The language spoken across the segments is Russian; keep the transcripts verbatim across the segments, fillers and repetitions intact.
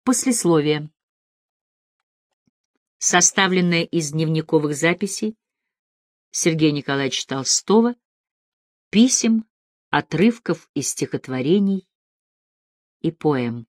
Послесловие. Составленное из дневниковых записей Сергея Николаевича Толстого, писем, отрывков из стихотворений и поэм.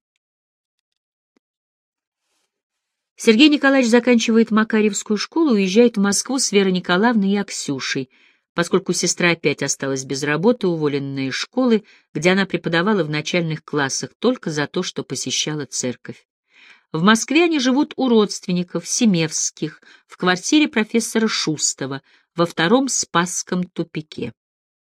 Сергей Николаевич заканчивает Макарьевскую школу и уезжает в Москву с Верой Николаевной и Аксюшей, поскольку сестра опять осталась без работы, уволенная из школы, где она преподавала в начальных классах только за то, что посещала церковь. В Москве они живут у родственников Семевских в квартире профессора Шустова во втором Спасском тупике.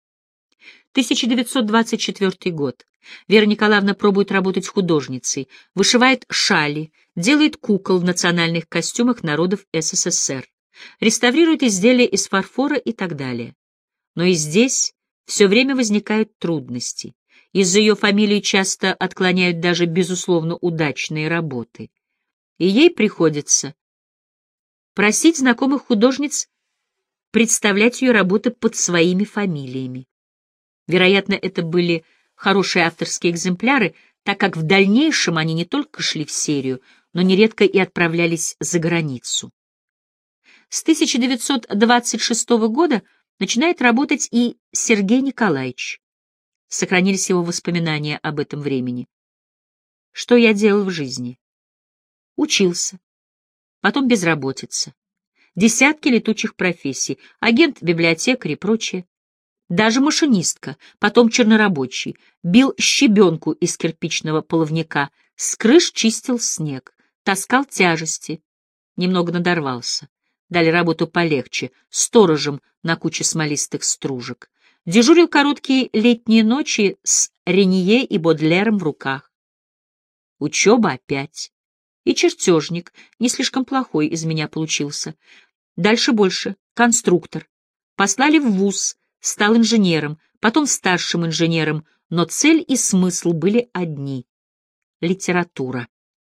тысяча девятьсот двадцать четвёртый год. Вера Николаевна пробует работать художницей, вышивает шали, делает кукол в национальных костюмах народов СССР, реставрирует изделия из фарфора и так далее. Но и здесь все время возникают трудности. Из-за ее фамилии часто отклоняют даже безусловно удачные работы. И ей приходится просить знакомых художниц представлять ее работы под своими фамилиями. Вероятно, это были хорошие авторские экземпляры, так как в дальнейшем они не только шли в серию, но нередко и отправлялись за границу. С тысяча девятьсот двадцать шестого года начинает работать и Сергей Николаевич. Сохранились его воспоминания об этом времени. Что я делал в жизни? Учился, потом безработица, десятки летучих профессий, агент, библиотекарь и прочее. Даже машинистка, потом чернорабочий, бил щебенку из кирпичного половника, с крыш чистил снег, таскал тяжести, немного надорвался. Дали работу полегче, сторожем на куче смолистых стружек. Дежурил короткие летние ночи с Ренье и Бодлером в руках. Учеба опять. И чертежник, не слишком плохой из меня получился. Дальше больше. Конструктор. Послали в вуз, стал инженером, потом старшим инженером, но цель и смысл были одни — литература.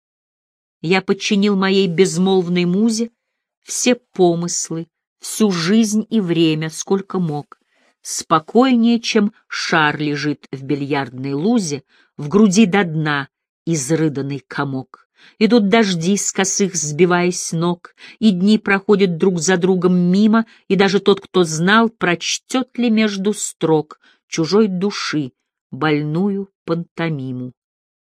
Я подчинил моей безмолвной музе все помыслы, всю жизнь и время, сколько мог. Спокойнее, чем шар лежит в бильярдной лузе, в груди до дна изрыданный комок. Идут дожди, с косых сбиваясь с ног, и дни проходят друг за другом мимо, и даже тот, кто знал, прочтет ли между строк чужой души больную пантомиму.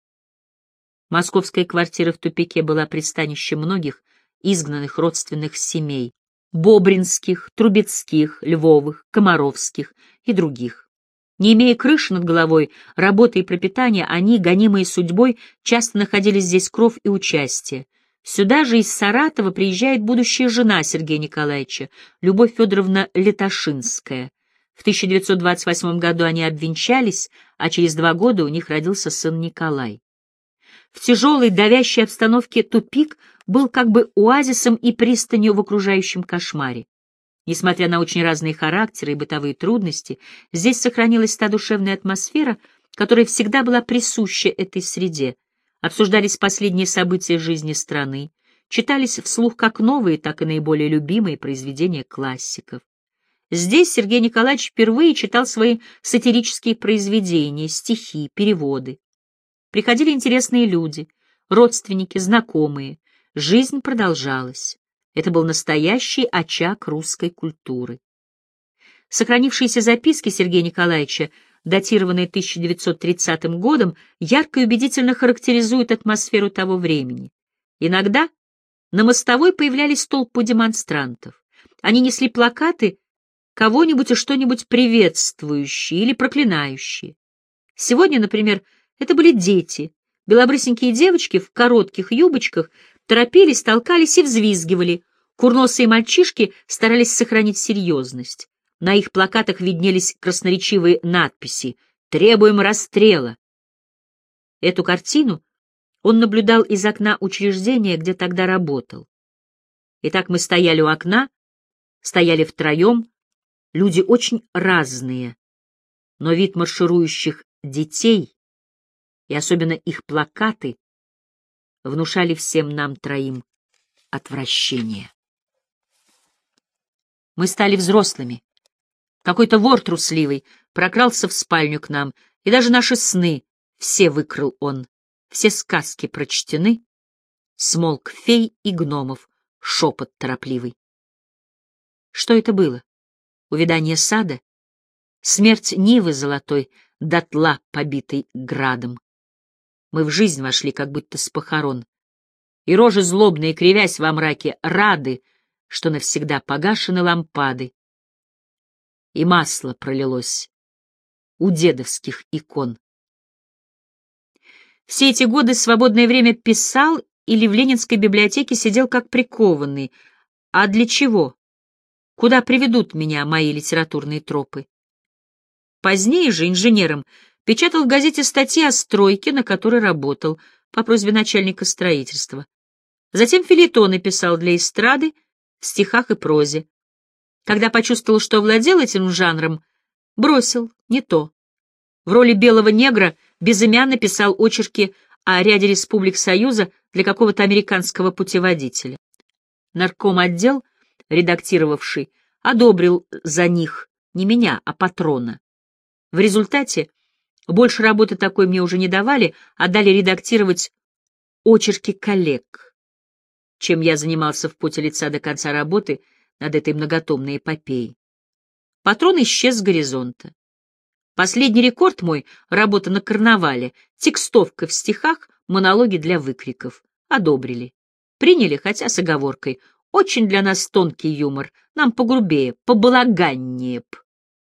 Московская квартира в тупике была пристанищем многих изгнанных родственных семей — Бобринских, Трубецких, Львовых, Комаровских и других. Не имея крыши над головой, работы и пропитания, они, гонимые судьбой, часто находили здесь кров и участие. Сюда же из Саратова приезжает будущая жена Сергея Николаевича, Любовь Федоровна Леташинская. В тысяча девятьсот двадцать восьмом году они обвенчались, а через два года у них родился сын Николай. В тяжелой, давящей обстановке тупик был как бы оазисом и пристанью в окружающем кошмаре. Несмотря на очень разные характеры и бытовые трудности, здесь сохранилась та душевная атмосфера, которая всегда была присуща этой среде. Обсуждались последние события жизни страны, читались вслух как новые, так и наиболее любимые произведения классиков. Здесь Сергей Николаевич впервые читал свои сатирические произведения, стихи, переводы. Приходили интересные люди, родственники, знакомые. Жизнь продолжалась. Это был настоящий очаг русской культуры. Сохранившиеся записки Сергея Николаевича, датированные тысяча девятьсот тридцатым годом, ярко и убедительно характеризуют атмосферу того времени. Иногда на мостовой появлялись толпы демонстрантов. Они несли плакаты, кого-нибудь и что-нибудь приветствующие или проклинающие. Сегодня, например, это были дети, белобрысенькие девочки в коротких юбочках, торопились, толкались и взвизгивали. Курносые мальчишки старались сохранить серьезность. На их плакатах виднелись красноречивые надписи «Требуем расстрела». Эту картину он наблюдал из окна учреждения, где тогда работал. Итак, мы стояли у окна, стояли втроем, люди очень разные, но вид марширующих детей и особенно их плакаты внушали всем нам троим отвращение. Мы стали взрослыми. Какой-то вор трусливый прокрался в спальню к нам, и даже наши сны все выкрал он. Все сказки прочтены, смолк фей и гномов, шепот торопливый. Что это было? Увядание сада? Смерть нивы золотой, дотла побитой градом. Мы в жизнь вошли, как будто с похорон, и рожи злобные, кривясь во мраке, рады, что навсегда погашены лампады, и масло пролилось у дедовских икон. Все эти годы свободное время писал или в Ленинской библиотеке сидел как прикованный. А для чего? Куда приведут меня мои литературные тропы? Позднее же инженером печатал в газете статьи о стройке, на которой работал, по просьбе начальника строительства. Затем фельетоны писал для эстрады, в стихах и прозе. Когда почувствовал, что овладел этим жанром, бросил, не то. В роли белого негра безымянно писал очерки о ряде республик Союза для какого-то американского путеводителя. Нарком-отдел, редактировавший, одобрил за них не меня, а патрона. В результате больше работы такой мне уже не давали, а дали редактировать очерки коллег, чем я занимался в поте лица до конца работы над этой многотомной эпопеей. Патрон исчез с горизонта. Последний рекорд мой — работа на карнавале, текстовка в стихах, монологи для выкриков. Одобрили. Приняли, хотя с оговоркой. Очень для нас тонкий юмор, нам погрубее, побалаганнее б.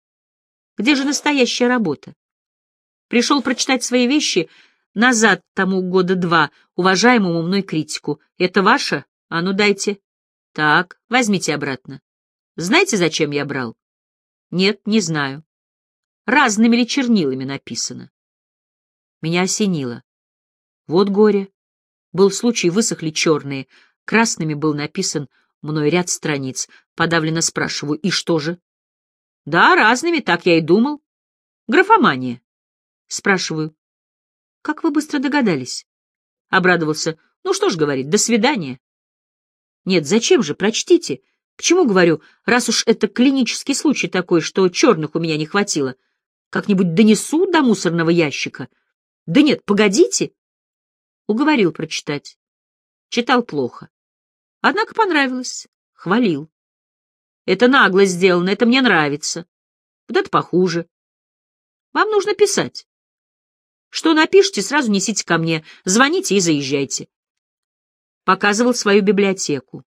Где же настоящая работа? Пришел прочитать свои вещи назад, тому года два, уважаемому мной критику. Это ваше? А ну дайте. Так, возьмите обратно. Знаете, зачем я брал? Нет, не знаю. Разными ли чернилами написано? Меня осенило. Вот горе. Был случай, высохли черные. Красными был написан мной ряд страниц. Подавленно спрашиваю, и что же? Да, разными, так я и думал. Графомания. Спрашиваю, как вы быстро догадались? Обрадовался. Ну что ж, говорит, до свидания. Нет, зачем же, прочтите. К чему, говорю, раз уж это клинический случай такой, что черных у меня не хватило. Как-нибудь донесу до мусорного ящика? Да нет, погодите. Уговорил прочитать. Читал плохо. Однако понравилось. Хвалил. Это нагло сделано, это мне нравится. Вот это похуже. Вам нужно писать. Что напишите, сразу несите ко мне, звоните и заезжайте. Показывал свою библиотеку.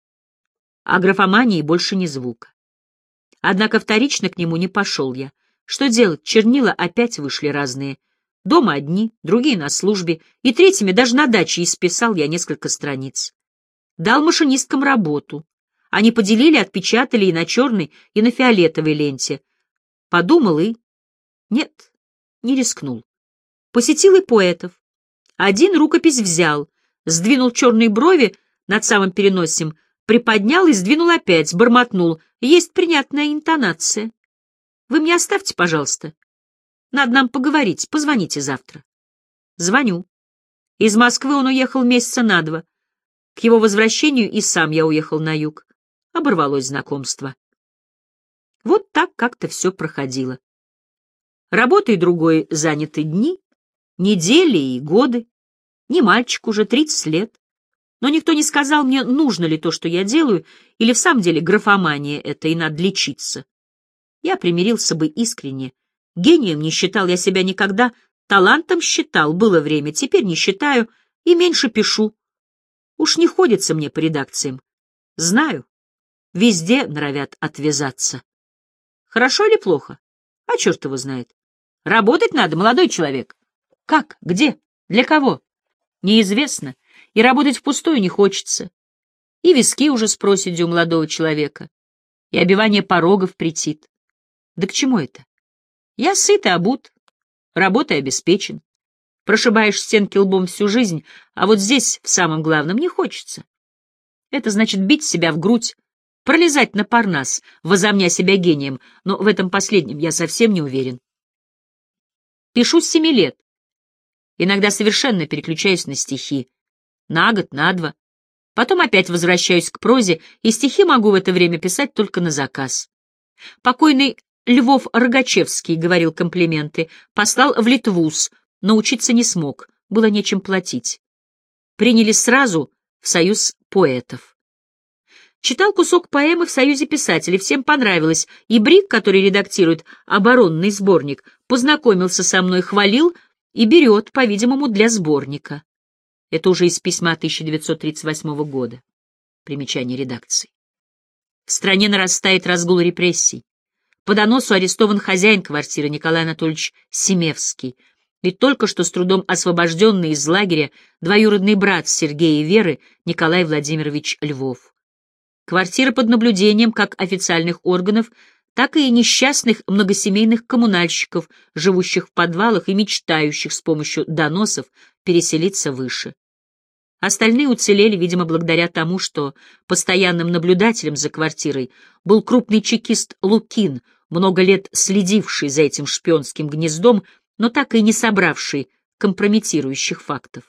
О графомании больше ни звука. Однако вторично к нему не пошел я. Что делать? Чернила опять вышли разные. Дома одни, другие на службе, и третьими даже на даче исписал я несколько страниц. Дал машинисткам работу. Они поделили, отпечатали и на черной, и на фиолетовой ленте. Подумал и... Нет, не рискнул. Посетил и поэтов. Один рукопись взял, сдвинул черные брови над самым переносием, приподнял и сдвинул опять, бормотнул. Есть принятная интонация. Вы мне оставьте, пожалуйста. Надо нам поговорить, позвоните завтра. Звоню. Из Москвы он уехал месяца на два. К его возвращению и сам я уехал на юг. Оборвалось знакомство. Вот так как-то все проходило. Работой другой заняты дни, недели и годы. Не мальчик уже, тридцать лет. Но никто не сказал мне, нужно ли то, что я делаю, или в самом деле графомания это, и надо лечиться. Я примирился бы искренне. Гением не считал я себя никогда, талантом считал, было время, теперь не считаю и меньше пишу. Уж не ходится мне по редакциям. Знаю, везде норовят отвязаться. Хорошо или плохо? А черт его знает. Работать надо, молодой человек. Как? Где? Для кого? Неизвестно. И работать впустую не хочется. И виски уже с проседью у молодого человека. И обивание порогов претит. Да к чему это? Я сыт и обут, работой обеспечен. Прошибаешь стенки лбом всю жизнь, а вот здесь, в самом главном, не хочется. Это значит бить себя в грудь, пролезать на Парнас, возомня себя гением, но в этом последнем я совсем не уверен. Пишу с семи лет. Иногда совершенно переключаюсь на стихи. На год, на два. Потом опять возвращаюсь к прозе, и стихи могу в это время писать только на заказ. Покойный Львов Рогачевский говорил комплименты, послал в Литвуз, но учиться не смог, было нечем платить. Приняли сразу, в Союз поэтов. Читал кусок поэмы в Союзе писателей, всем понравилось, и Брик, который редактирует оборонный сборник, познакомился со мной, хвалил и берет, по-видимому, для сборника. Это уже из письма тысяча девятьсот тридцать восьмого года. Примечание редакции. В стране нарастает разгул репрессий. По доносу арестован хозяин квартиры Николай Анатольевич Семевский, ведь только что с трудом освобожденный из лагеря двоюродный брат Сергея и Веры Николай Владимирович Львов. Квартира под наблюдением как официальных органов, так и несчастных многосемейных коммунальщиков, живущих в подвалах и мечтающих с помощью доносов переселиться выше. Остальные уцелели, видимо, благодаря тому, что постоянным наблюдателем за квартирой был крупный чекист Лукин, много лет следивший за этим шпионским гнездом, но так и не собравший компрометирующих фактов.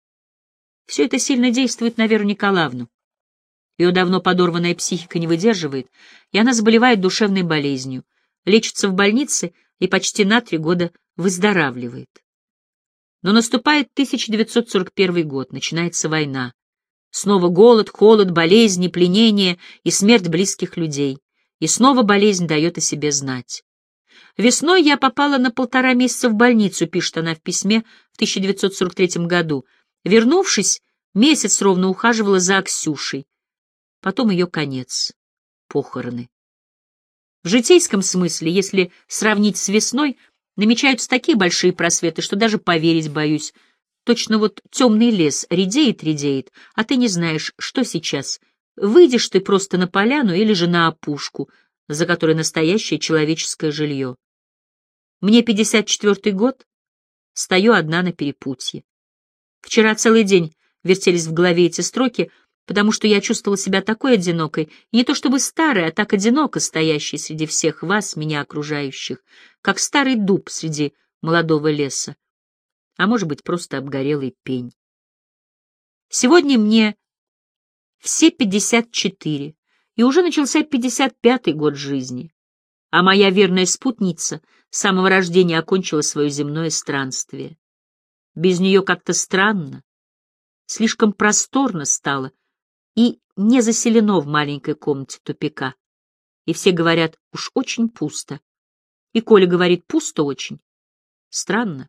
Все это сильно действует на Веру Николаевну. Ее давно подорванная психика не выдерживает, и она заболевает душевной болезнью, лечится в больнице и почти на три года выздоравливает. Но наступает тысяча девятьсот сорок первый год, начинается война. Снова голод, холод, болезни, пленение и смерть близких людей. И снова болезнь дает о себе знать. «Весной я попала на полтора месяца в больницу», — пишет она в письме в тысяча девятьсот сорок третьем году. Вернувшись, месяц ровно ухаживала за Аксюшей. Потом ее конец — похороны. В житейском смысле, если сравнить с весной, намечаются такие большие просветы, что даже поверить боюсь. Точно вот темный лес редеет-редеет, а ты не знаешь, что сейчас. Выйдешь ты просто на поляну или же на опушку, за которой настоящее человеческое жилье. Мне пятьдесят четвертый год, стою одна на перепутье. Вчера целый день вертелись в голове эти строки, потому что я чувствовала себя такой одинокой, и не то чтобы старой, а так одиноко стоящей среди всех вас, меня окружающих, как старый дуб среди молодого леса, а может быть, просто обгорелый пень. Сегодня мне все пятьдесят четыре, и уже начался пятьдесят пятый год жизни, а моя верная спутница с самого рождения окончила свое земное странствие. Без нее как-то странно, слишком просторно стало, и не заселено в маленькой комнате тупика. И все говорят, уж очень пусто. И Коля говорит, пусто очень. Странно.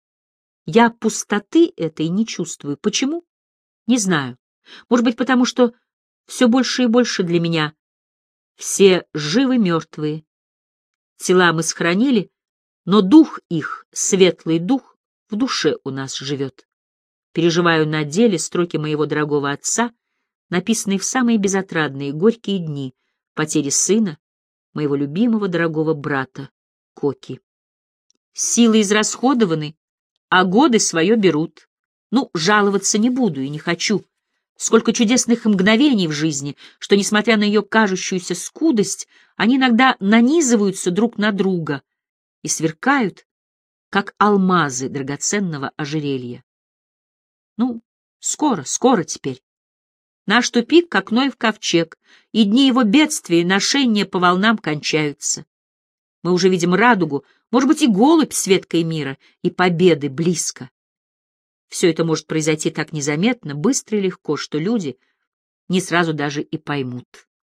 Я пустоты этой не чувствую. Почему? Не знаю. Может быть, потому что все больше и больше для меня все живы-мертвые. Тела мы сохранили, но дух их, светлый дух, в душе у нас живет. Переживаю на деле строки моего дорогого отца, написанные в самые безотрадные горькие дни потери сына, моего любимого дорогого брата Коки. Силы израсходованы, а годы свое берут. Ну, жаловаться не буду и не хочу. Сколько чудесных мгновений в жизни, что, несмотря на ее кажущуюся скудость, они иногда нанизываются друг на друга и сверкают, как алмазы драгоценного ожерелья. Ну, скоро, скоро теперь. Наш тупик, как Ноев ковчег, и дни его бедствия и ношения по волнам кончаются. Мы уже видим радугу, может быть, и голубь с веткой мира, и победы близко. Все это может произойти так незаметно, быстро и легко, что люди не сразу даже и поймут.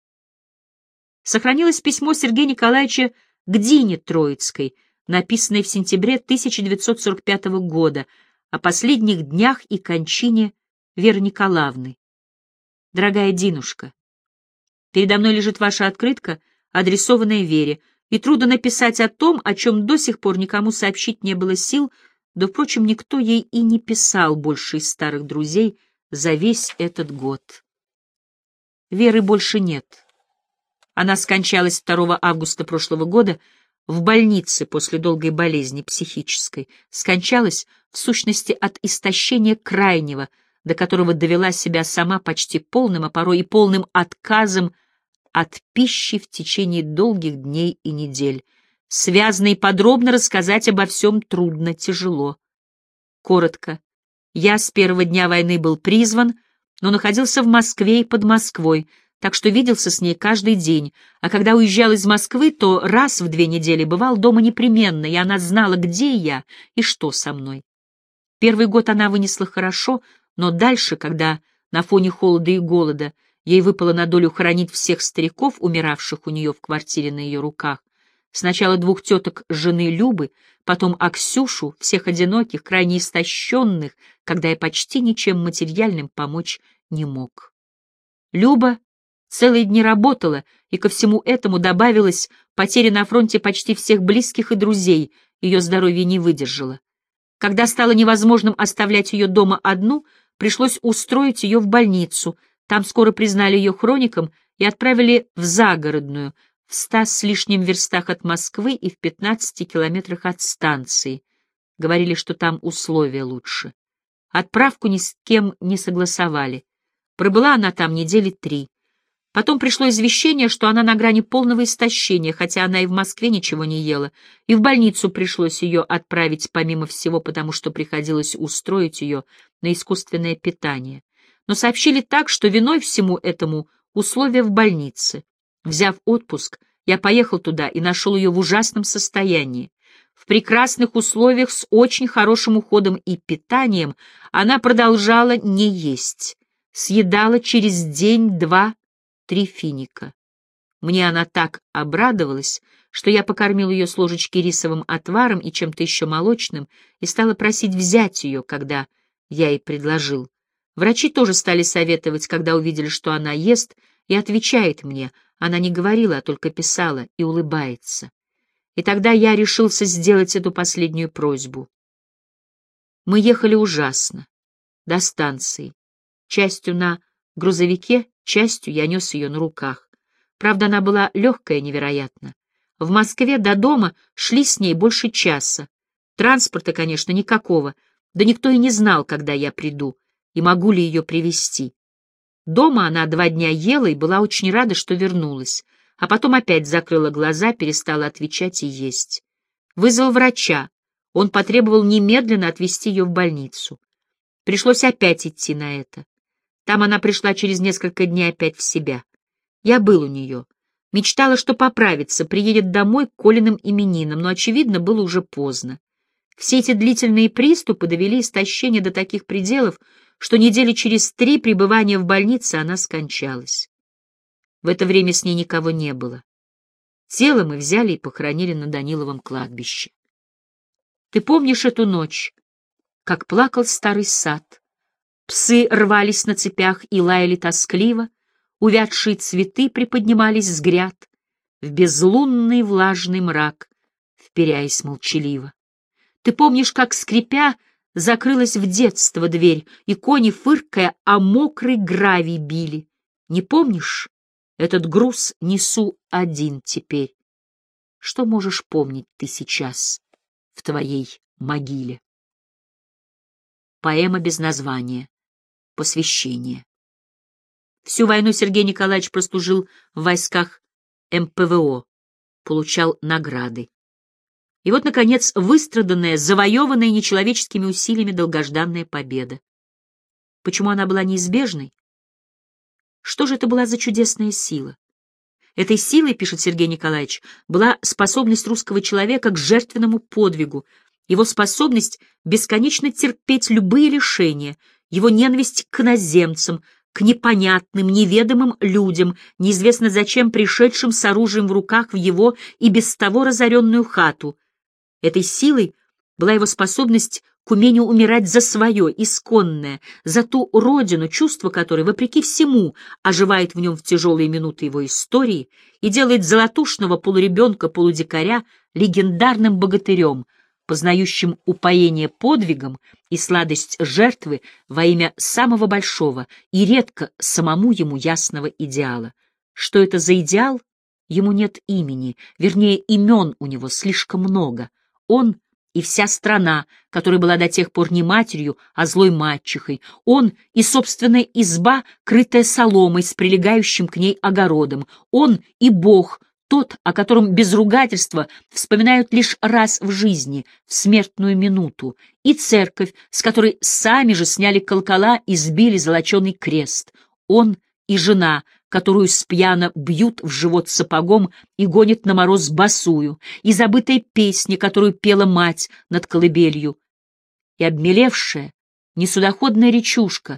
Сохранилось письмо Сергея Николаевича к Дине Троицкой, написанное в сентябре тысяча девятьсот сорок пятого года, о последних днях и кончине Веры Николаевны. Дорогая Динушка, передо мной лежит ваша открытка, адресованная Вере, и трудно написать о том, о чем до сих пор никому сообщить не было сил, да, впрочем, никто ей и не писал больше из старых друзей за весь этот год. Веры больше нет. Она скончалась второго августа прошлого года в больнице после долгой болезни психической, скончалась, в сущности, от истощения крайнего, до которого довела себя сама почти полным, а порой и полным отказом от пищи в течение долгих дней и недель. Связно и подробно рассказать обо всем трудно, тяжело. Коротко. Я с первого дня войны был призван, но находился в Москве и под Москвой, так что виделся с ней каждый день, а когда уезжал из Москвы, то раз в две недели бывал дома непременно, и она знала, где я и что со мной. Первый год она вынесла хорошо, но дальше, когда На фоне холода и голода ей выпало на долю хоронить всех стариков, умиравших у нее в квартире на ее руках. Сначала двух теток жены Любы, потом Аксюшу, всех одиноких, крайне истощенных, когда я почти ничем материальным помочь не мог. Люба целые дни работала, и ко всему этому добавилась потеря на фронте почти всех близких и друзей, ее здоровье не выдержало. Когда стало невозможным оставлять ее дома одну, пришлось устроить ее в больницу. Там скоро признали ее хроником и отправили в загородную, в ста с лишним верстах от Москвы и в пятнадцати километрах от станции. Говорили, что там условия лучше. Отправку ни с кем не согласовали. Пробыла она там недели три. Потом пришло извещение, что она на грани полного истощения, хотя она и в Москве ничего не ела, и в больницу пришлось ее отправить помимо всего, потому что приходилось устроить ее на искусственное питание. Но сообщили так, что виной всему этому условия в больнице. Взяв отпуск, я поехал туда и нашел ее в ужасном состоянии. В прекрасных условиях с очень хорошим уходом и питанием она продолжала не есть, съедала через день-два три финика. Мне она так обрадовалась, что я покормил ее с ложечки рисовым отваром и чем-то еще молочным и стала просить взять ее, когда я ей предложил. Врачи тоже стали советовать, когда увидели, что она ест, и отвечает мне. Она не говорила, а только писала и улыбается. И тогда я решился сделать эту последнюю просьбу. Мы ехали ужасно, до станции, частью на грузовике, частью я нес ее на руках. Правда, она была легкая невероятно. В Москве до дома шли с ней больше часа. Транспорта, конечно, никакого, да никто и не знал, когда я приду, и могу ли ее привезти. Дома она два дня ела и была очень рада, что вернулась, а потом опять закрыла глаза, перестала отвечать и есть. Вызвал врача, он потребовал немедленно отвезти ее в больницу. Пришлось опять идти на это. Там она пришла через несколько дней опять в себя. Я был у нее. Мечтала, что поправится, приедет домой к Колиным именинам, но, очевидно, было уже поздно. Все эти длительные приступы довели истощение до таких пределов, что недели через три пребывания в больнице она скончалась. В это время с ней никого не было. Тело мы взяли и похоронили на Даниловом кладбище. Ты помнишь эту ночь, как плакал старый сад? Псы рвались на цепях и лаяли тоскливо, увядшие цветы приподнимались с гряд, в безлунный влажный мрак, вперяясь молчаливо. Ты помнишь, как, скрипя, закрылась в детство дверь, и кони, фыркая, о мокрый гравий били? Не помнишь? Этот груз несу один теперь. Что можешь помнить ты сейчас в твоей могиле? Поэма без названия. Посвящение. Всю войну Сергей Николаевич прослужил в войсках эм пэ вэ о, получал награды. И вот, наконец, выстраданная, завоеванная нечеловеческими усилиями долгожданная победа. Почему она была неизбежной? Что же это была за чудесная сила? Этой силой, пишет Сергей Николаевич, была способность русского человека к жертвенному подвигу, его способность бесконечно терпеть любые лишения, его ненависть к иноземцам, к непонятным, неведомым людям, неизвестно зачем пришедшим с оружием в руках в его и без того разоренную хату. Этой силой была его способность к умению умирать за свое, исконное, за ту родину, чувство которой, вопреки всему, оживает в нем в тяжелые минуты его истории и делает золотушного полуребенка-полудикаря легендарным богатырем, познающим упоение подвигом и сладость жертвы во имя самого большого и редко самому ему ясного идеала. Что это за идеал? Ему нет имени, вернее, имен у него слишком много. Он и вся страна, которая была до тех пор не матерью, а злой мачехой. Он и собственная изба, крытая соломой с прилегающим к ней огородом. Он и Бог, тот, о котором без ругательства вспоминают лишь раз в жизни, в смертную минуту, и церковь, с которой сами же сняли колокола и сбили золоченый крест. Он и жена, которую спьяно бьют в живот сапогом и гонят на мороз босую, и забытая песня, которую пела мать над колыбелью, и обмелевшая, несудоходная речушка,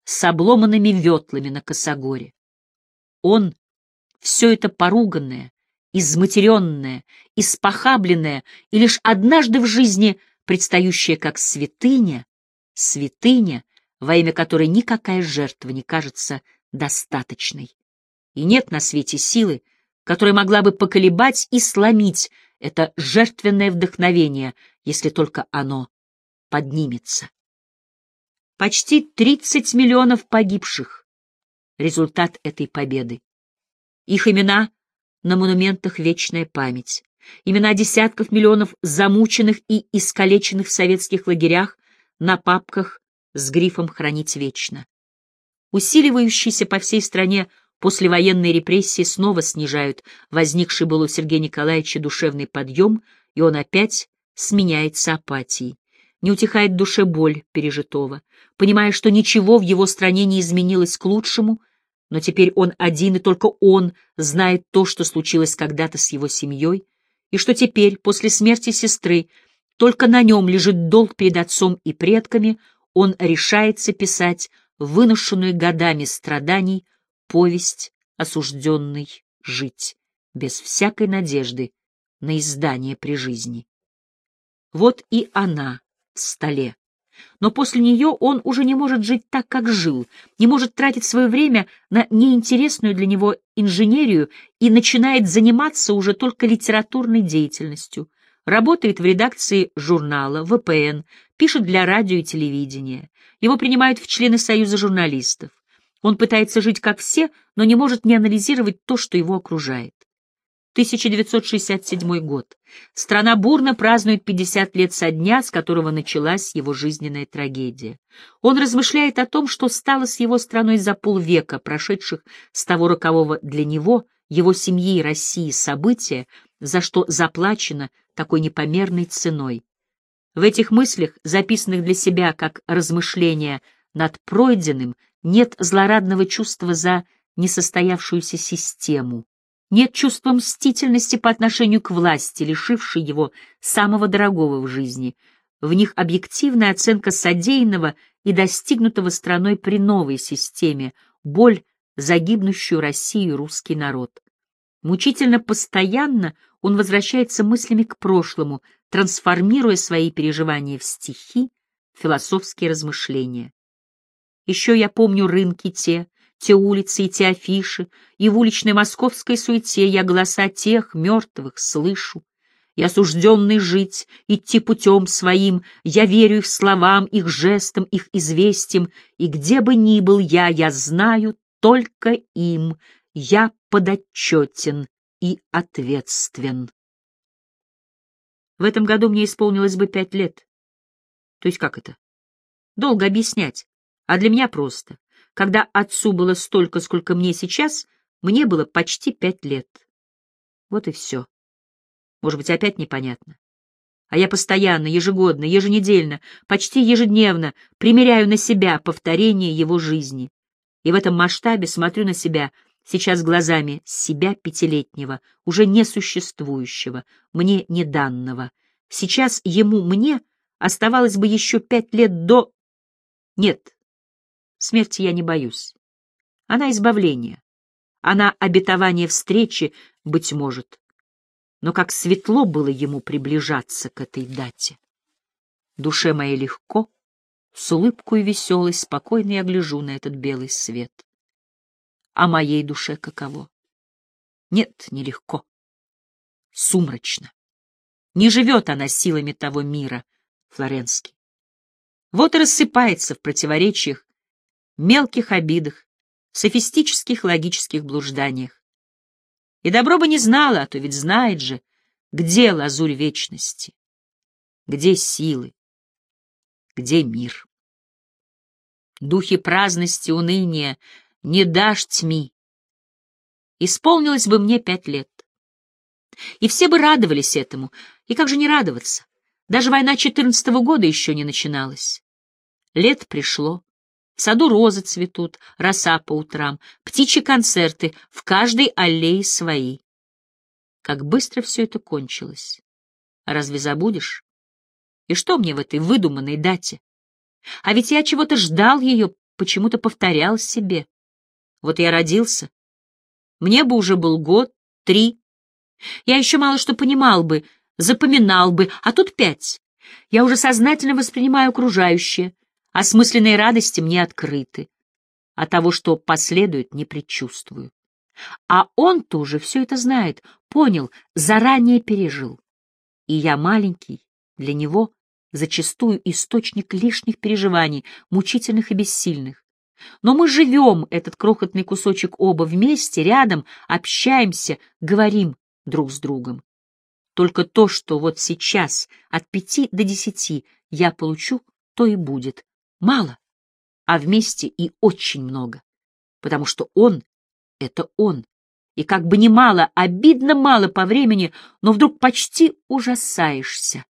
с обломанными ветлами на косогоре. Он — все это поруганное, изматеренное, испохабленное и лишь однажды в жизни предстающее как святыня, святыня, во имя которой никакая жертва не кажется достаточной. И нет на свете силы, которая могла бы поколебать и сломить это жертвенное вдохновение, если только оно поднимется. Почти тридцать миллионов погибших — результат этой победы. Их имена на монументах — вечная память. Имена десятков миллионов замученных и искалеченных в советских лагерях на папках с грифом «Хранить вечно». Усиливающиеся по всей стране послевоенные репрессии снова снижают возникший был у Сергея Николаевича душевный подъем, и он опять сменяется апатией. Не утихает в душе боль пережитого, понимая, что ничего в его стране не изменилось к лучшему, но теперь он один, и только он знает то, что случилось когда-то с его семьей, и что теперь, после смерти сестры, только на нем лежит долг перед отцом и предками, он решается писать выношенную годами страданий повесть, осужденный жить, без всякой надежды на издание при жизни. Вот и она в столе. Но после нее он уже не может жить так, как жил, не может тратить свое время на неинтересную для него инженерию и начинает заниматься уже только литературной деятельностью. Работает в редакции журнала, вэ пэ эн, пишет для радио и телевидения. Его принимают в члены Союза журналистов. Он пытается жить как все, но не может не анализировать то, что его окружает. тысяча девятьсот шестьдесят седьмой год. Страна бурно празднует пятьдесят лет со дня, с которого началась его жизненная трагедия. Он размышляет о том, что стало с его страной за полвека, прошедших с того рокового для него, его семьи и России события, за что заплачено такой непомерной ценой. В этих мыслях, записанных для себя как размышления над пройденным, нет злорадного чувства за несостоявшуюся систему. Нет чувства мстительности по отношению к власти, лишившей его самого дорогого в жизни. В них объективная оценка содеянного и достигнутого страной при новой системе, боль за гибнущую Россию и русский народ. Мучительно постоянно он возвращается мыслями к прошлому, трансформируя свои переживания в стихи, философские размышления. Еще я помню рынки те, те улицы и те афиши, и в уличной московской суете я голоса тех мертвых слышу. И осужденный жить, идти путем своим, я верю их словам, их жестам, их известиям, и где бы ни был я, я знаю только им, я подотчетен и ответствен. В этом году мне исполнилось бы пять лет. То есть как это? Долго объяснять, а для меня просто. Когда отцу было столько, сколько мне сейчас, мне было почти пять лет. Вот и все. Может быть, опять непонятно. А я постоянно, ежегодно, еженедельно, почти ежедневно примеряю на себя повторение его жизни. И в этом масштабе смотрю на себя сейчас глазами себя пятилетнего, уже несуществующего, мне неданного. Сейчас ему, мне, оставалось бы еще пять лет до... Нет, смерти я не боюсь. Она избавление. Она обетование встречи, быть может. Но как светло было ему приближаться к этой дате. Душе моей легко, с улыбкой веселой, спокойно я гляжу на этот белый свет. А моей душе каково? Нет, нелегко. Сумрачно. Не живет она силами того мира, Флоренский. Вот и рассыпается в противоречиях, мелких обидах, софистических логических блужданиях. И добро бы не знала, а то ведь знает же, где лазурь вечности, где силы, где мир. Духи праздности, уныния, не дашь тьми. Исполнилось бы мне пять лет. И все бы радовались этому. И как же не радоваться? Даже война четырнадцатого года еще не начиналась. Лето пришло. В саду розы цветут, роса по утрам, птичьи концерты, в каждой аллее свои. Как быстро все это кончилось. А разве забудешь? И что мне в этой выдуманной дате? А ведь я чего-то ждал ее почему-то повторял себе. Вот я родился. Мне бы уже был год, три. Я еще мало что понимал бы, запоминал бы, а тут пять. Я уже сознательно воспринимаю окружающее, осмысленные радости мне открыты, а того, что последует, не предчувствую. А он тоже все это знает, понял, заранее пережил. И я маленький, для него зачастую источник лишних переживаний, мучительных и бессильных. Но мы живем, этот крохотный кусочек оба вместе, рядом, общаемся, говорим друг с другом. Только то, что вот сейчас от пяти до десяти я получу, то и будет. Мало, а вместе и очень много. Потому что он — это он. И как бы ни мало, обидно мало по времени, но вдруг почти ужасаешься.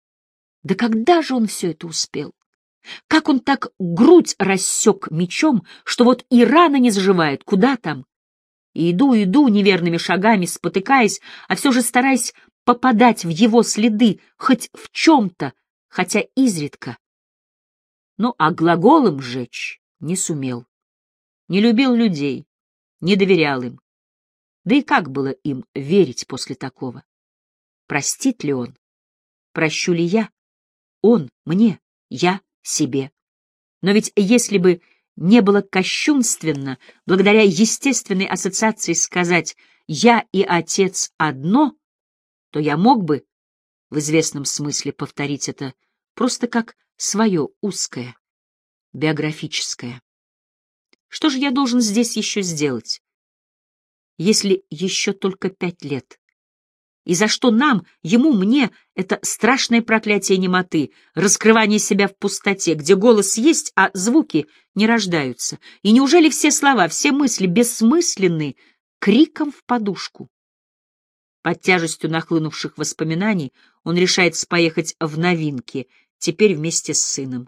Да когда же он все это успел? Как он так грудь рассек мечом, что вот и рана не заживает, куда там? И иду, иду неверными шагами, спотыкаясь, а все же стараясь попадать в его следы хоть в чем-то, хотя изредка. Ну, а глаголом жечь не сумел. Не любил людей, не доверял им. Да и как было им верить после такого? Простит ли он? Прощу ли я? Он мне, я себе. Но ведь если бы не было кощунственно, благодаря естественной ассоциации сказать «я и отец одно», то я мог бы в известном смысле повторить это просто как свое узкое, биографическое. Что же я должен здесь еще сделать, если еще только пять лет? И за что нам, ему, мне, это страшное проклятие немоты, раскрывание себя в пустоте, где голос есть, а звуки не рождаются? И неужели все слова, все мысли бессмысленны, криком в подушку? Под тяжестью нахлынувших воспоминаний он решается поехать в Новинки, теперь вместе с сыном.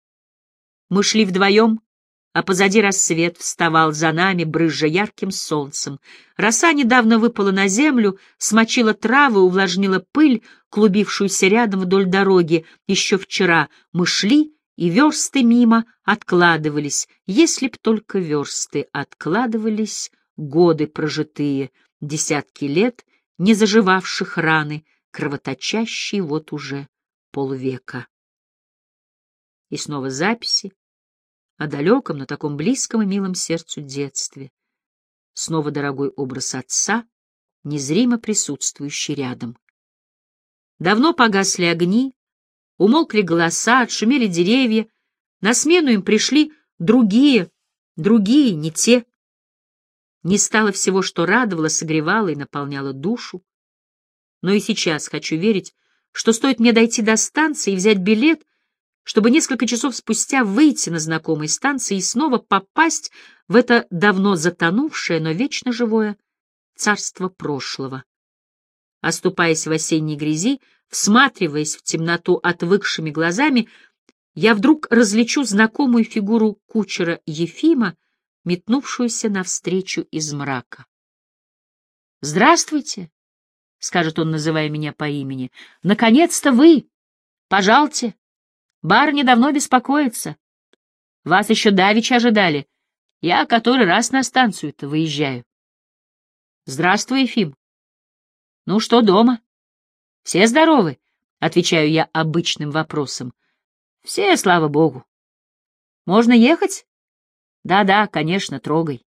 Мы шли вдвоем, а позади рассвет вставал за нами, брызжа ярким солнцем. Роса недавно выпала на землю, смочила травы, увлажнила пыль, клубившуюся рядом вдоль дороги. Еще вчера мы шли, и версты мимо откладывались, если б только версты откладывались, годы прожитые, десятки лет, не заживавших раны, кровоточащие вот уже полвека. И снова записи о далеком, но таком близком и милом сердцу детстве. Снова дорогой образ отца, незримо присутствующий рядом. Давно погасли огни, умолкли голоса, отшумели деревья, на смену им пришли другие, другие, не те. Не стало всего, что радовало, согревало и наполняло душу. Но и сейчас хочу верить, что стоит мне дойти до станции и взять билет, чтобы несколько часов спустя выйти на знакомой станции и снова попасть в это давно затонувшее, но вечно живое царство прошлого. Оступаясь в осенней грязи, всматриваясь в темноту отвыкшими глазами, я вдруг различу знакомую фигуру кучера Ефима, метнувшуюся навстречу из мрака. «Здравствуйте», — скажет он, называя меня по имени, — «наконец-то вы! Пожалуйте! Барыня давно беспокоится. Вас еще давеча ожидали. Я который раз на станцию-то выезжаю». «Здравствуй, Ефим. Ну что, дома? Все здоровы?» — отвечаю я обычным вопросом. «Все, слава богу. Можно ехать?» «Да-да, конечно, трогай».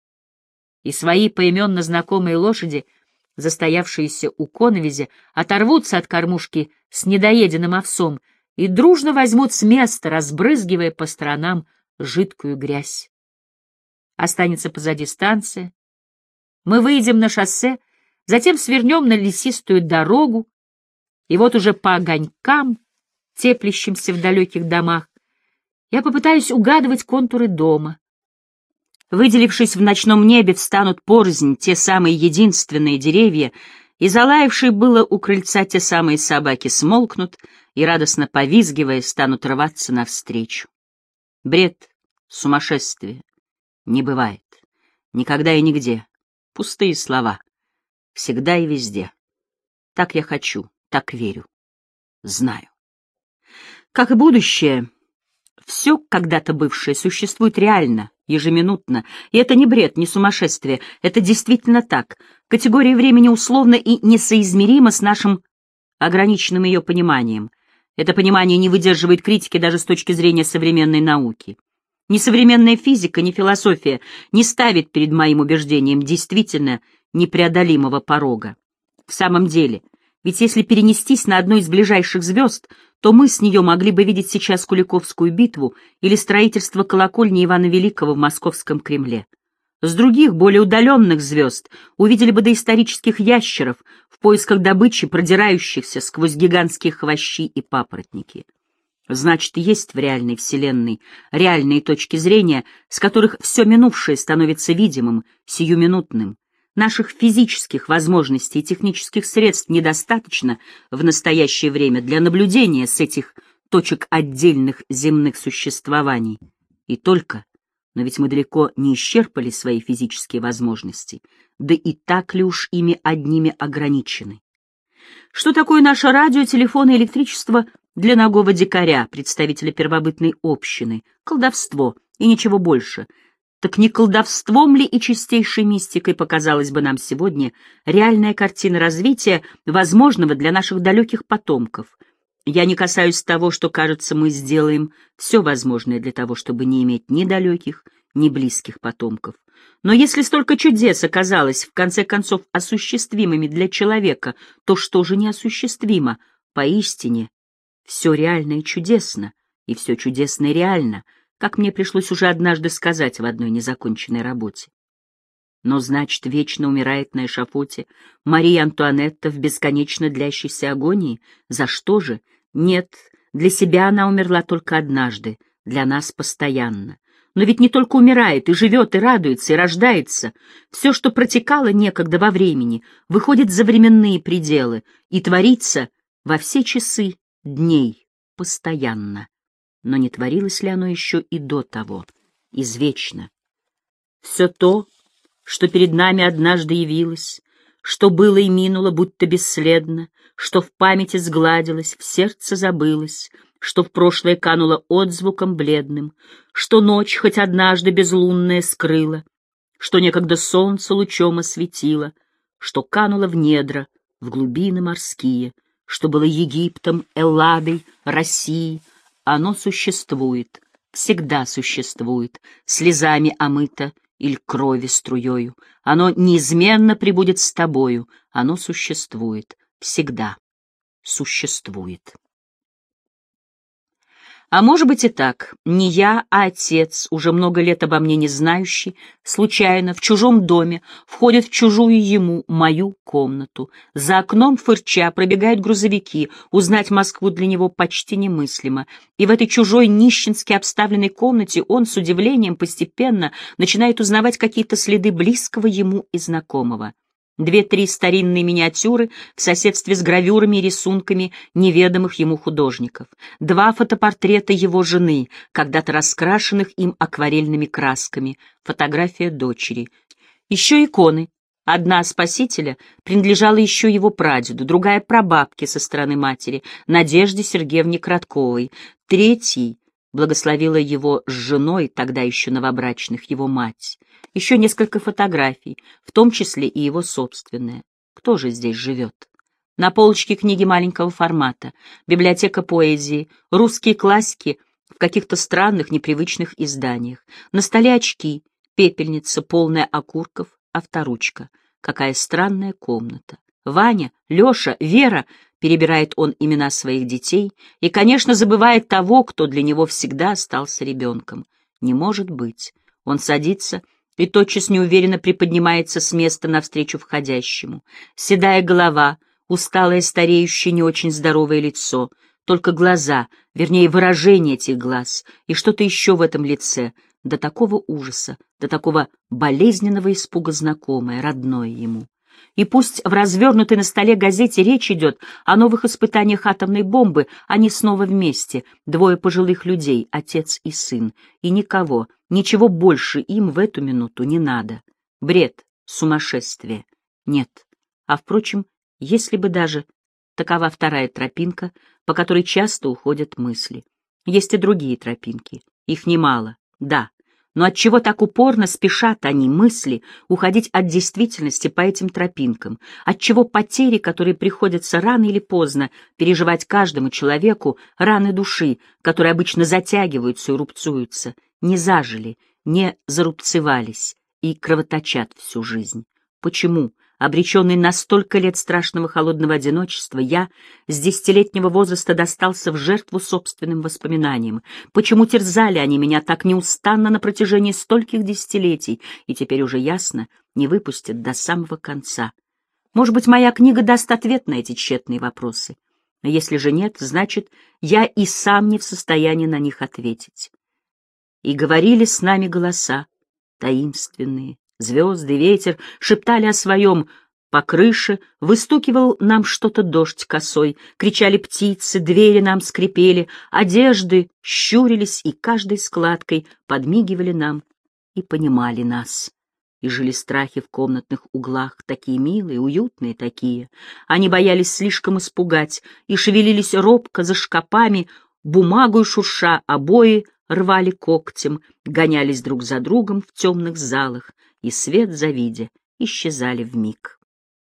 И свои поименно знакомые лошади, застоявшиеся у коновизи, оторвутся от кормушки с недоеденным овсом и дружно возьмут с места, разбрызгивая по сторонам жидкую грязь. Останется позади станция. Мы выйдем на шоссе, затем свернем на лесистую дорогу, и вот уже по огонькам, теплящимся в далеких домах, я попытаюсь угадывать контуры дома. Выделившись в ночном небе, встанут порознь те самые единственные деревья, и залаявшие было у крыльца те самые собаки смолкнут и, радостно повизгивая, станут рваться навстречу. Бред, сумасшествие не бывает. Никогда и нигде. Пустые слова. Всегда и везде. Так я хочу, так верю. Знаю. Как и будущее, Все когда-то бывшее существует реально, ежеминутно, и это не бред, не сумасшествие, это действительно так. Категория времени условна и несоизмерима с нашим ограниченным ее пониманием. Это понимание не выдерживает критики даже с точки зрения современной науки. Ни современная физика, ни философия не ставит перед моим убеждением действительно непреодолимого порога. В самом деле, ведь если перенестись на одну из ближайших звезд, то мы с нее могли бы видеть сейчас Куликовскую битву или строительство колокольни Ивана Великого в Московском Кремле. С других, более удаленных звезд увидели бы доисторических ящеров в поисках добычи, продирающихся сквозь гигантские хвощи и папоротники. Значит, есть в реальной Вселенной реальные точки зрения, с которых все минувшее становится видимым, сиюминутным. Наших физических возможностей и технических средств недостаточно в настоящее время для наблюдения с этих точек отдельных земных существований. И только, но ведь мы далеко не исчерпали свои физические возможности, да и так ли уж ими одними ограничены? Что такое наше радио, телефон и электричество для нагого дикаря, представителя первобытной общины? Колдовство и ничего больше. Так не колдовством ли и чистейшей мистикой показалась бы нам сегодня реальная картина развития, возможного для наших далеких потомков? Я не касаюсь того, что, кажется, мы сделаем все возможное для того, чтобы не иметь ни далеких, ни близких потомков. Но если столько чудес оказалось, в конце концов, осуществимыми для человека, то что же неосуществимо? Поистине, все реально и чудесно, и все чудесно и реально, как мне пришлось уже однажды сказать в одной незаконченной работе. Но, значит, вечно умирает на эшафоте Мария Антуанетта в бесконечно длящейся агонии? За что же? Нет, для себя она умерла только однажды, для нас постоянно. Но ведь не только умирает, и живет, и радуется, и рождается. Все, что протекало некогда во времени, выходит за временные пределы и творится во все часы дней постоянно. Но не творилось ли оно еще и до того, извечно? Все то, что перед нами однажды явилось, что было и минуло, будто бесследно, что в памяти сгладилось, в сердце забылось, что в прошлое кануло отзвуком бледным, что ночь хоть однажды безлунная скрыла, что некогда солнце лучом осветило, что кануло в недра, в глубины морские, что было Египтом, Элладой, Россией. Оно существует, всегда существует, слезами омыто или крови струёю. Оно неизменно пребудет с тобою, оно существует, всегда существует. А может быть и так, не я, а отец, уже много лет обо мне не знающий, случайно в чужом доме входит в чужую ему, мою комнату. За окном фырча пробегают грузовики, узнать Москву для него почти немыслимо. И в этой чужой нищенски обставленной комнате он с удивлением постепенно начинает узнавать какие-то следы близкого ему и знакомого. Две-три старинные миниатюры в соседстве с гравюрами и рисунками неведомых ему художников. Два фотопортрета его жены, когда-то раскрашенных им акварельными красками. Фотография дочери. Еще иконы. Одна Спасителя принадлежала еще его прадеду, другая прабабке со стороны матери, Надежде Сергеевне Кратковой. Третий благословила его с женой, тогда еще новобрачных, его мать. Еще несколько фотографий, в том числе и его собственная. Кто же здесь живет? На полочке книги маленького формата, библиотека поэзии, русские классики в каких-то странных, непривычных изданиях. На столе очки, пепельница, полная окурков, авторучка. Какая странная комната. Ваня, Леша, Вера, перебирает он имена своих детей и, конечно, забывает того, кто для него всегда остался ребенком. Не может быть. Он садится и тотчас неуверенно приподнимается с места навстречу входящему. Седая голова, усталое, стареющее, не очень здоровое лицо, только глаза, вернее, выражение этих глаз, и что-то еще в этом лице, до такого ужаса, до такого болезненного испуга знакомое, родное ему. И пусть в развернутой на столе газете речь идет о новых испытаниях атомной бомбы, они снова вместе, двое пожилых людей, отец и сын, и никого, ничего больше им в эту минуту не надо. Бред, сумасшествие. Нет. А, впрочем, если бы даже такова вторая тропинка, по которой часто уходят мысли. Есть и другие тропинки. Их немало, да. Но отчего так упорно спешат они, мысли, уходить от действительности по этим тропинкам? Отчего потери, которые приходится рано или поздно переживать каждому человеку, раны души, которые обычно затягиваются и рубцуются, не зажили, не зарубцевались и кровоточат всю жизнь? Почему, обреченный на столько лет страшного холодного одиночества, я с десятилетнего возраста достался в жертву собственным воспоминаниям? Почему терзали они меня так неустанно на протяжении стольких десятилетий, и теперь уже ясно, не выпустят до самого конца? Может быть, моя книга даст ответ на эти тщетные вопросы. А если же нет, значит, я и сам не в состоянии на них ответить. И говорили с нами голоса, таинственные, звезды, ветер шептали о своем, по крыше выстукивал нам что-то дождь косой, кричали птицы, двери нам скрипели, одежды щурились и каждой складкой подмигивали нам и понимали нас. И жили страхи в комнатных углах, такие милые, уютные такие. Они боялись слишком испугать и шевелились робко за шкапами, бумагу шурша, обои рвали когтем, гонялись друг за другом в темных залах, и свет завидя исчезали вмиг.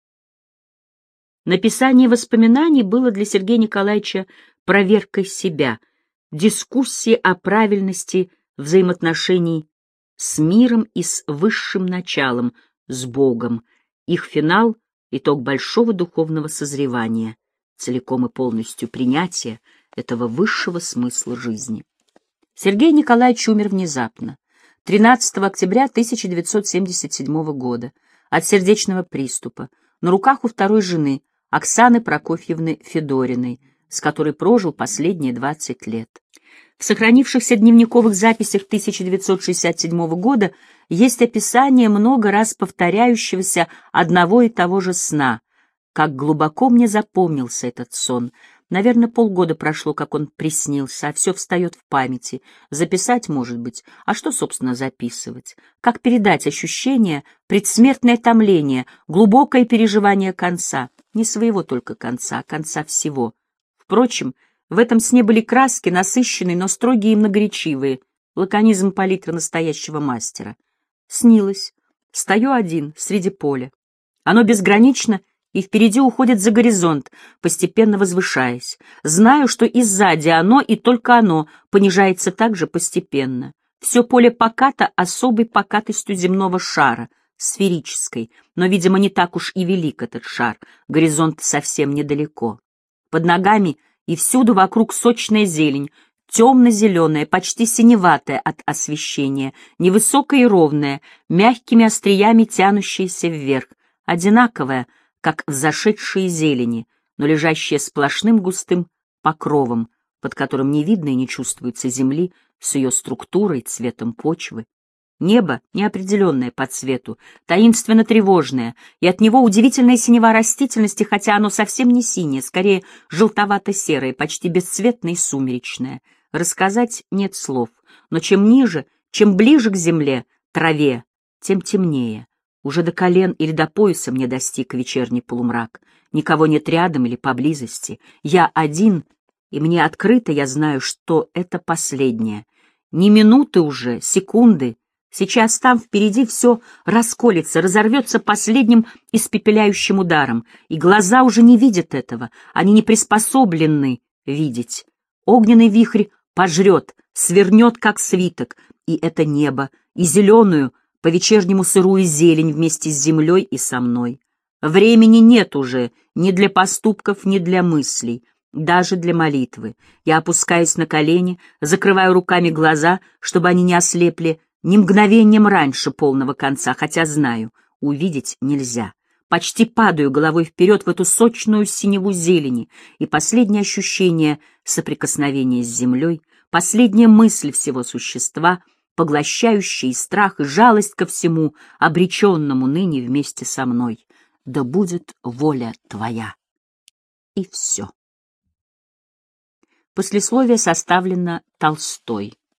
Написание воспоминаний было для Сергея Николаевича проверкой себя, дискуссией о правильности взаимоотношений с миром и с высшим началом, с Богом. Их финал — итог большого духовного созревания, целиком и полностью принятия этого высшего смысла жизни. Сергей Николаевич умер внезапно, тринадцатого октября тысяча девятьсот семьдесят седьмого года, от сердечного приступа, на руках у второй жены, Оксаны Прокофьевны Федориной, с которой прожил последние двадцать лет. В сохранившихся дневниковых записях тысяча девятьсот шестьдесят седьмого года есть описание много раз повторяющегося одного и того же сна. Как глубоко мне запомнился этот сон. Наверное, полгода прошло, как он приснился, а все встает в памяти. Записать, может быть, а что, собственно, записывать? Как передать ощущение, предсмертное томление, глубокое переживание конца? Не своего только конца, а конца всего. Впрочем, в этом сне были краски, насыщенные, но строгие и многоречивые, лаконизм палитры настоящего мастера. Снилось. Стою один, среди поля. Оно безгранично и впереди уходит за горизонт, постепенно возвышаясь. Знаю, что и сзади оно, и только оно понижается так же постепенно. Все поле покато особой покатостью земного шара, сферической, но, видимо, не так уж и велик этот шар, горизонт совсем недалеко. Под ногами и всюду вокруг сочная зелень, темно-зеленая, почти синеватая от освещения, невысокая и ровная, мягкими остриями тянущаяся вверх, одинаковая, как взошедшие зелени, но лежащая сплошным густым покровом, под которым не видно и не чувствуется земли с ее структурой, цветом почвы. Небо неопределенное по цвету, таинственно тревожное, и от него удивительная синева растительности, хотя оно совсем не синее, скорее желтовато-серое, почти бесцветное и сумеречное. Рассказать нет слов, но чем ниже, чем ближе к земле, траве, тем темнее. Уже до колен или до пояса мне достиг вечерний полумрак. Никого нет рядом или поблизости. Я один, и мне открыто я знаю, что это последнее. Не минуты уже, секунды. Сейчас там впереди все расколется, разорвется последним испепеляющим ударом, и глаза уже не видят этого, они не приспособлены видеть. Огненный вихрь пожрет, свернет, как свиток, и это небо, и зеленую, по-вечернему сырую зелень вместе с землей и со мной. Времени нет уже ни для поступков, ни для мыслей, даже для молитвы. Я опускаюсь на колени, закрываю руками глаза, чтобы они не ослепли, ни мгновением раньше полного конца, хотя знаю, увидеть нельзя. Почти падаю головой вперед в эту сочную синеву зелени, и последнее ощущение соприкосновения с землей, последняя мысль всего существа, поглощающая и страх, и жалость ко всему, обреченному ныне вместе со мной. Да будет воля твоя. И все. Послесловие составлено Толстой.